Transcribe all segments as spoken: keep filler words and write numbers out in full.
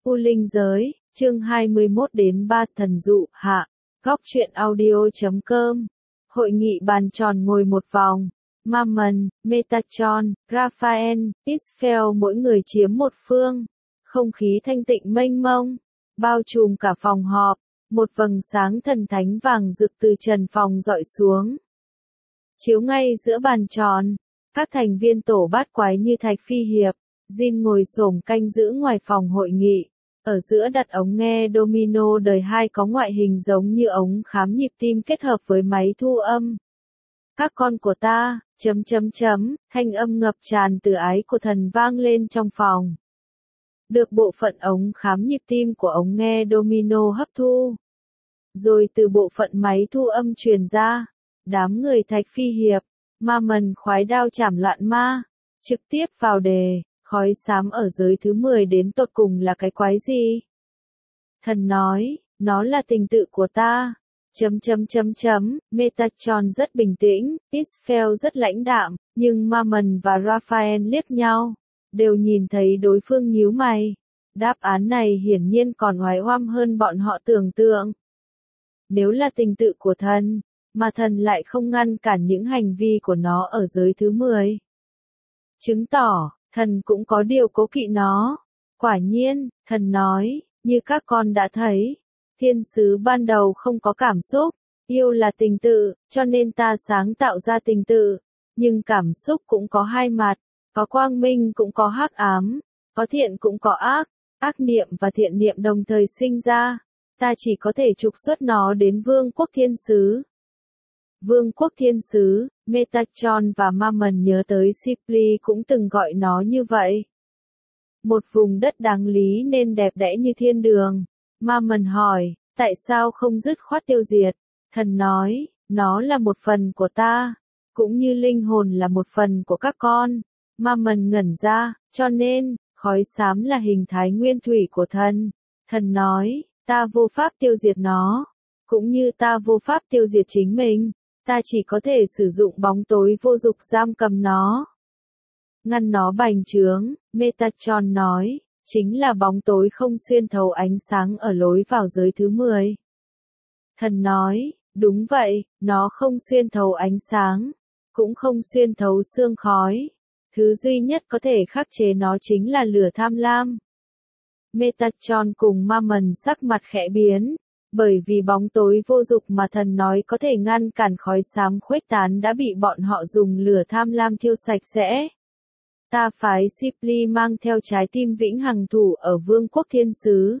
U Linh Giới, chương hai mươi mốt đến ba thần dụ hạ, góc truyện audio chấm com. Hội nghị bàn tròn ngồi một vòng. Mammon, Metatron, Raphael, Israfel mỗi người chiếm một phương. Không khí thanh tịnh mênh mông, bao trùm cả phòng họp. Một vầng sáng thần thánh vàng rực từ trần phòng dọi xuống. Chiếu ngay giữa bàn tròn, các thành viên tổ bát quái như Thạch Phi Hiệp, Jin ngồi xổm canh giữ ngoài phòng hội nghị. Ở giữa đặt ống nghe Domino đời hai có ngoại hình giống như ống khám nhịp tim kết hợp với máy thu âm. Các con của ta, chấm chấm chấm, thanh âm ngập tràn từ ái của thần vang lên trong phòng. Được bộ phận ống khám nhịp tim của ống nghe Domino hấp thu. Rồi từ bộ phận máy thu âm truyền ra, đám người Thạch Phi Hiệp, Mammon khoái đao chảm loạn ma, trực tiếp vào đề, khói xám ở giới thứ mười đến tột cùng là cái quái gì? Thần nói, nó là tình tự của ta. Chấm chấm chấm chấm, Metatron rất bình tĩnh, Israfel rất lãnh đạm, nhưng Mammon và Raphael liếc nhau, đều nhìn thấy đối phương nhíu mày. Đáp án này hiển nhiên còn oái oăm hơn bọn họ tưởng tượng. Nếu là tình tự của thần, mà thần lại không ngăn cản những hành vi của nó ở giới thứ mười. Chứng tỏ, thần cũng có điều cố kỵ nó. Quả nhiên, thần nói, như các con đã thấy, thiên sứ ban đầu không có cảm xúc, yêu là tình tự, cho nên ta sáng tạo ra tình tự. Nhưng cảm xúc cũng có hai mặt, có quang minh cũng có hắc ám, có thiện cũng có ác, ác niệm và thiện niệm đồng thời sinh ra. Ta chỉ có thể trục xuất nó đến vương quốc thiên sứ. Vương quốc thiên sứ, Metatron và Mammon nhớ tới Sipli cũng từng gọi nó như vậy. Một vùng đất đáng lý nên đẹp đẽ như thiên đường. Mammon hỏi, tại sao không dứt khoát tiêu diệt? Thần nói, nó là một phần của ta, cũng như linh hồn là một phần của các con. Mammon ngẩn ra, cho nên, khói xám là hình thái nguyên thủy của thần. Thần nói, ta vô pháp tiêu diệt nó, cũng như ta vô pháp tiêu diệt chính mình. Ta chỉ có thể sử dụng bóng tối vô dục giam cầm nó. Ngăn nó bành trướng, Metatron nói, chính là bóng tối không xuyên thấu ánh sáng ở lối vào giới thứ mười. Thần nói, đúng vậy, nó không xuyên thấu ánh sáng, cũng không xuyên thấu sương khói. Thứ duy nhất có thể khắc chế nó chính là lửa tham lam. Metatron cùng Mammon sắc mặt khẽ biến. Bởi vì bóng tối vô dục mà thần nói có thể ngăn cản khói xám khuếch tán đã bị bọn họ dùng lửa tham lam thiêu sạch sẽ. Ta phái Sipli mang theo trái tim vĩnh hằng thủ ở vương quốc thiên sứ.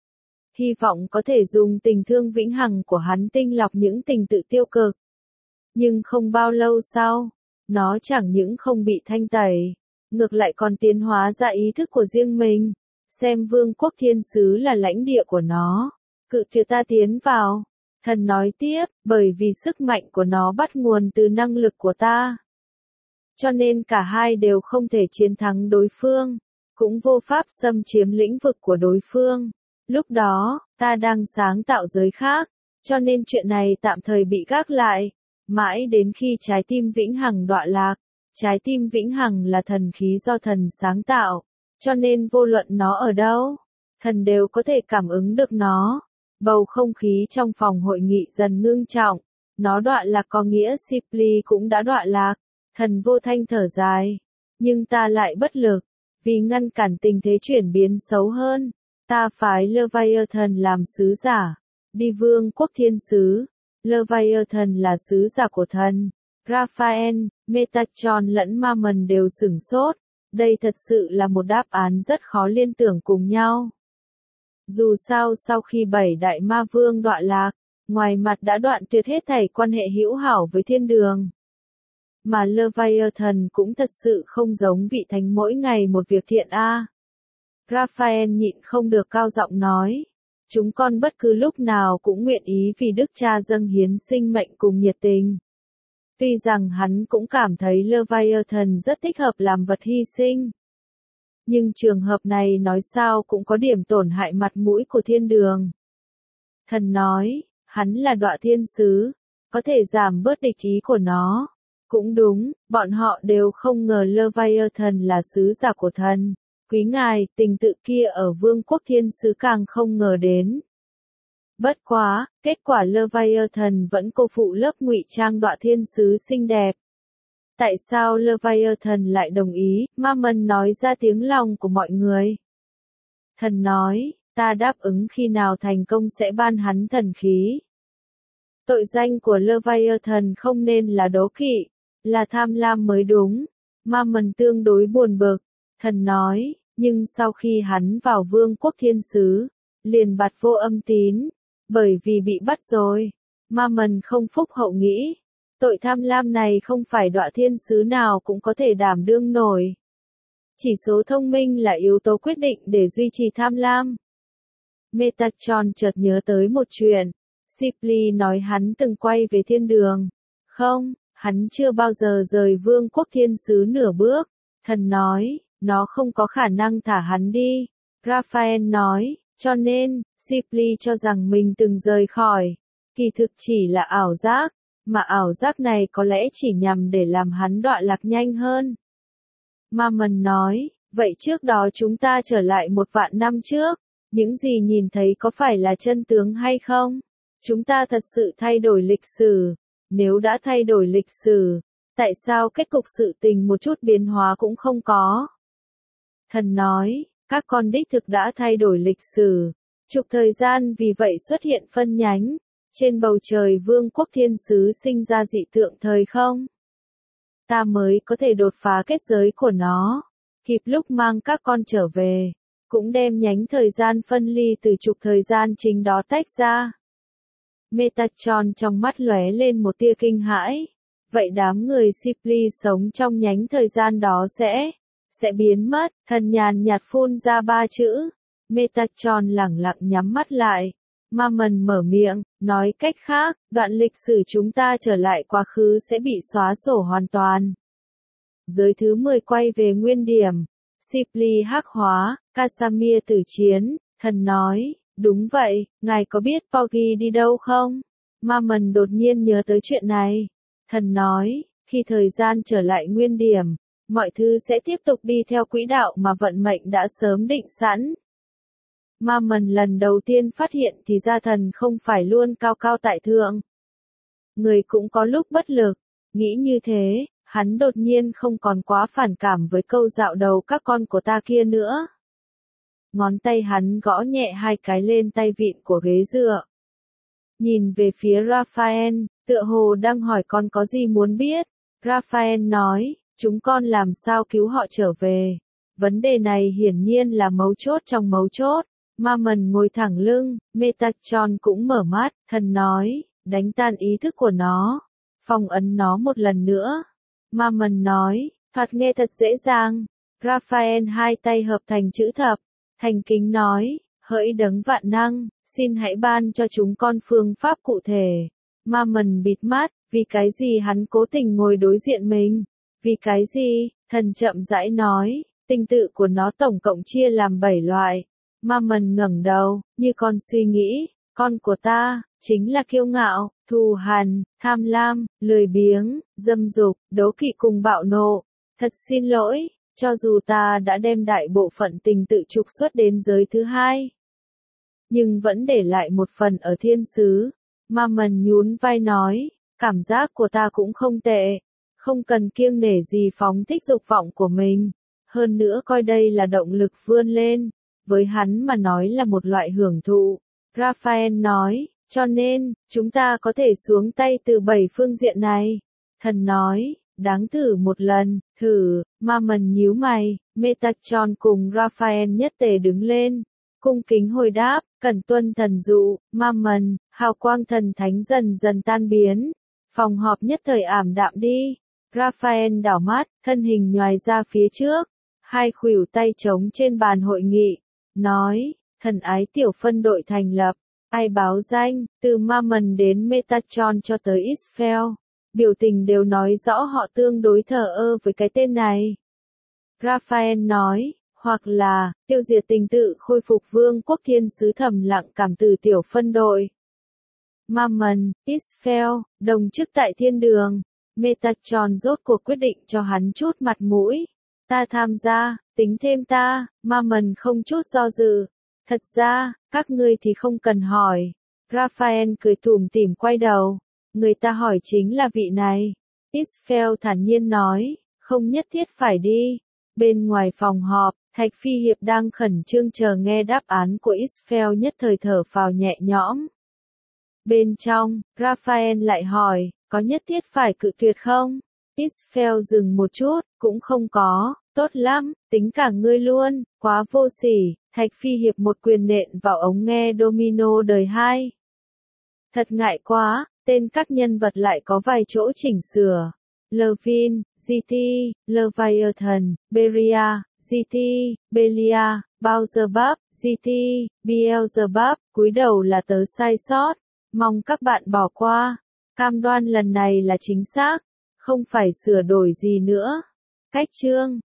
Hy vọng có thể dùng tình thương vĩnh hằng của hắn tinh lọc những tình tự tiêu cực. Nhưng không bao lâu sau, nó chẳng những không bị thanh tẩy, ngược lại còn tiến hóa ra ý thức của riêng mình, xem vương quốc thiên sứ là lãnh địa của nó. Cự tuyệt ta tiến vào. Thần nói tiếp, bởi vì sức mạnh của nó bắt nguồn từ năng lực của ta. Cho nên cả hai đều không thể chiến thắng đối phương, cũng vô pháp xâm chiếm lĩnh vực của đối phương. Lúc đó, ta đang sáng tạo giới khác, cho nên chuyện này tạm thời bị gác lại, mãi đến khi trái tim vĩnh hằng đọa lạc. Trái tim vĩnh hằng là thần khí do thần sáng tạo, cho nên vô luận nó ở đâu, thần đều có thể cảm ứng được nó. Bầu không khí trong phòng hội nghị dần ngưng trọng, nó đọa lạc có nghĩa Sipli cũng đã đọa lạc. Thần vô thanh thở dài, nhưng ta lại bất lực, vì ngăn cản tình thế chuyển biến xấu hơn. Ta phái Leviathan làm sứ giả, đi vương quốc thiên sứ. Leviathan là sứ giả của thần. Raphael, Metatron lẫn Mammon đều sửng sốt, đây thật sự là một đáp án rất khó liên tưởng cùng nhau. Dù sao sau khi bảy đại ma vương đọa lạc, ngoài mặt đã đoạn tuyệt hết thảy quan hệ hữu hảo với thiên đường. Mà Leviathan cũng thật sự không giống vị thánh mỗi ngày một việc thiện a. À. Raphael nhịn không được cao giọng nói, chúng con bất cứ lúc nào cũng nguyện ý vì Đức Cha dâng hiến sinh mệnh cùng nhiệt tình. Tuy rằng hắn cũng cảm thấy Leviathan rất thích hợp làm vật hy sinh. Nhưng trường hợp này nói sao cũng có điểm tổn hại mặt mũi của thiên đường. Thần nói, hắn là đọa thiên sứ, có thể giảm bớt địch ý của nó. Cũng đúng, bọn họ đều không ngờ Leviathan là sứ giả của thần. Quý ngài, tình tự kia ở vương quốc thiên sứ càng không ngờ đến. Bất quá, kết quả Leviathan vẫn cô phụ lớp ngụy trang đọa thiên sứ xinh đẹp. Tại sao Leviathan lại đồng ý? Mammon nói ra tiếng lòng của mọi người. Thần nói, ta đáp ứng khi nào thành công sẽ ban hắn thần khí. Tội danh của Leviathan không nên là đố kỵ, là tham lam mới đúng. Mammon tương đối buồn bực. Thần nói, nhưng sau khi hắn vào vương quốc thiên sứ, liền bạt vô âm tín, bởi vì bị bắt rồi. Mammon không phúc hậu nghĩ, tội tham lam này không phải đọa thiên sứ nào cũng có thể đảm đương nổi. Chỉ số thông minh là yếu tố quyết định để duy trì tham lam. Metatron chợt nhớ tới một chuyện. Shipley nói hắn từng quay về thiên đường. Không, hắn chưa bao giờ rời vương quốc thiên sứ nửa bước. Thần nói, nó không có khả năng thả hắn đi. Raphael nói, cho nên, Shipley cho rằng mình từng rời khỏi. Kỳ thực chỉ là ảo giác, mà ảo giác này có lẽ chỉ nhằm để làm hắn đọa lạc nhanh hơn. Mammon nói, vậy trước đó chúng ta trở lại một vạn năm trước, những gì nhìn thấy có phải là chân tướng hay không? Chúng ta thật sự thay đổi lịch sử. Nếu đã thay đổi lịch sử, tại sao kết cục sự tình một chút biến hóa cũng không có? Thần nói, các con đích thực đã thay đổi lịch sử. Trục thời gian vì vậy xuất hiện phân nhánh. Trên bầu trời vương quốc thiên sứ sinh ra dị tượng thời không. Ta mới có thể đột phá kết giới của nó. Kịp lúc mang các con trở về. Cũng đem nhánh thời gian phân ly từ trục thời gian chính đó tách ra. Metatron trong mắt lóe lên một tia kinh hãi. Vậy đám người Shipley sống trong nhánh thời gian đó sẽ, sẽ biến mất. Thần nhàn nhạt phun ra ba chữ. Metatron lẳng lặng nhắm mắt lại. Mammon mở miệng, nói cách khác, đoạn lịch sử chúng ta trở lại quá khứ sẽ bị xóa sổ hoàn toàn. Giới thứ mười quay về nguyên điểm. Shipley hắc hóa, Casamir tử chiến, thần nói, đúng vậy, ngài có biết Porgy đi đâu không? Mammon đột nhiên nhớ tới chuyện này. Thần nói, khi thời gian trở lại nguyên điểm, mọi thứ sẽ tiếp tục đi theo quỹ đạo mà vận mệnh đã sớm định sẵn. Mammon lần đầu tiên phát hiện thì ra thần không phải luôn cao cao tại thượng. Người cũng có lúc bất lực, nghĩ như thế, hắn đột nhiên không còn quá phản cảm với câu dạo đầu các con của ta kia nữa. Ngón tay hắn gõ nhẹ hai cái lên tay vịn của ghế dựa. Nhìn về phía Raphael, tựa hồ đang hỏi con có gì muốn biết. Raphael nói, chúng con làm sao cứu họ trở về. Vấn đề này hiển nhiên là mấu chốt trong mấu chốt. Mammon ngồi thẳng lưng, Metatron cũng mở mắt, thần nói, đánh tan ý thức của nó, phong ấn nó một lần nữa. Mammon nói, thoạt nghe thật dễ dàng. Raphael hai tay hợp thành chữ thập, thành kính nói, hỡi đấng vạn năng, xin hãy ban cho chúng con phương pháp cụ thể. Mammon bịt mắt, vì cái gì hắn cố tình ngồi đối diện mình? Vì cái gì? Thần chậm rãi nói, tinh tự của nó tổng cộng chia làm bảy loại. Mammon ngẩng đầu, như con suy nghĩ, con của ta, chính là kiêu ngạo, thù hằn, tham lam, lười biếng, dâm dục, đố kỵ cùng bạo nộ. Thật xin lỗi, cho dù ta đã đem đại bộ phận tình tự trục xuất đến giới thứ hai, nhưng vẫn để lại một phần ở thiên sứ. Mammon nhún vai nói, cảm giác của ta cũng không tệ, không cần kiêng nể gì phóng thích dục vọng của mình, hơn nữa coi đây là động lực vươn lên. Với hắn mà nói là một loại hưởng thụ. Raphael nói, cho nên, chúng ta có thể xuống tay từ bảy phương diện này. Thần nói, đáng thử một lần, thử. Mammon nhíu mày, Metatron cùng Raphael nhất tề đứng lên. Cung kính hồi đáp, cẩn tuân thần dụ. Mammon, hào quang thần thánh dần dần tan biến. Phòng họp nhất thời ảm đạm đi. Raphael đảo mắt, thân hình nhoài ra phía trước. Hai khuỷu tay trống trên bàn hội nghị. Nói, thần ái tiểu phân đội thành lập, ai báo danh, từ Mammon đến Metatron cho tới Israel, biểu tình đều nói rõ họ tương đối thờ ơ với cái tên này. Raphael nói, hoặc là, tiêu diệt tình tự khôi phục vương quốc thiên sứ thầm lặng cảm từ tiểu phân đội. Mammon, Israel, đồng chức tại thiên đường, Metatron rốt cuộc quyết định cho hắn chút mặt mũi. Ta tham gia, tính thêm ta, Mammon không chút do dự. Thật ra, các ngươi thì không cần hỏi. Raphael cười tủm tỉm quay đầu. Người ta hỏi chính là vị này. Israfel thản nhiên nói, không nhất thiết phải đi. Bên ngoài phòng họp, Thạch Phi Hiệp đang khẩn trương chờ nghe đáp án của Israfel, nhất thời thở phào nhẹ nhõm. Bên trong, Raphael lại hỏi, có nhất thiết phải cự tuyệt không? Israfel dừng một chút, cũng không có, tốt lắm, tính cả ngươi luôn, quá vô sỉ. Thạch Phi Hiệp một quyền nện vào ống nghe domino đời hai. Thật ngại quá, tên các nhân vật lại có vài chỗ chỉnh sửa. Levin, giê tê, Leviathan, Beria, giê tê, Belia, Beelzebub, giê tê, Beelzebub, cúi đầu là tớ sai sót. Mong các bạn bỏ qua. Cam đoan lần này là chính xác, không phải sửa đổi gì nữa. Cách chương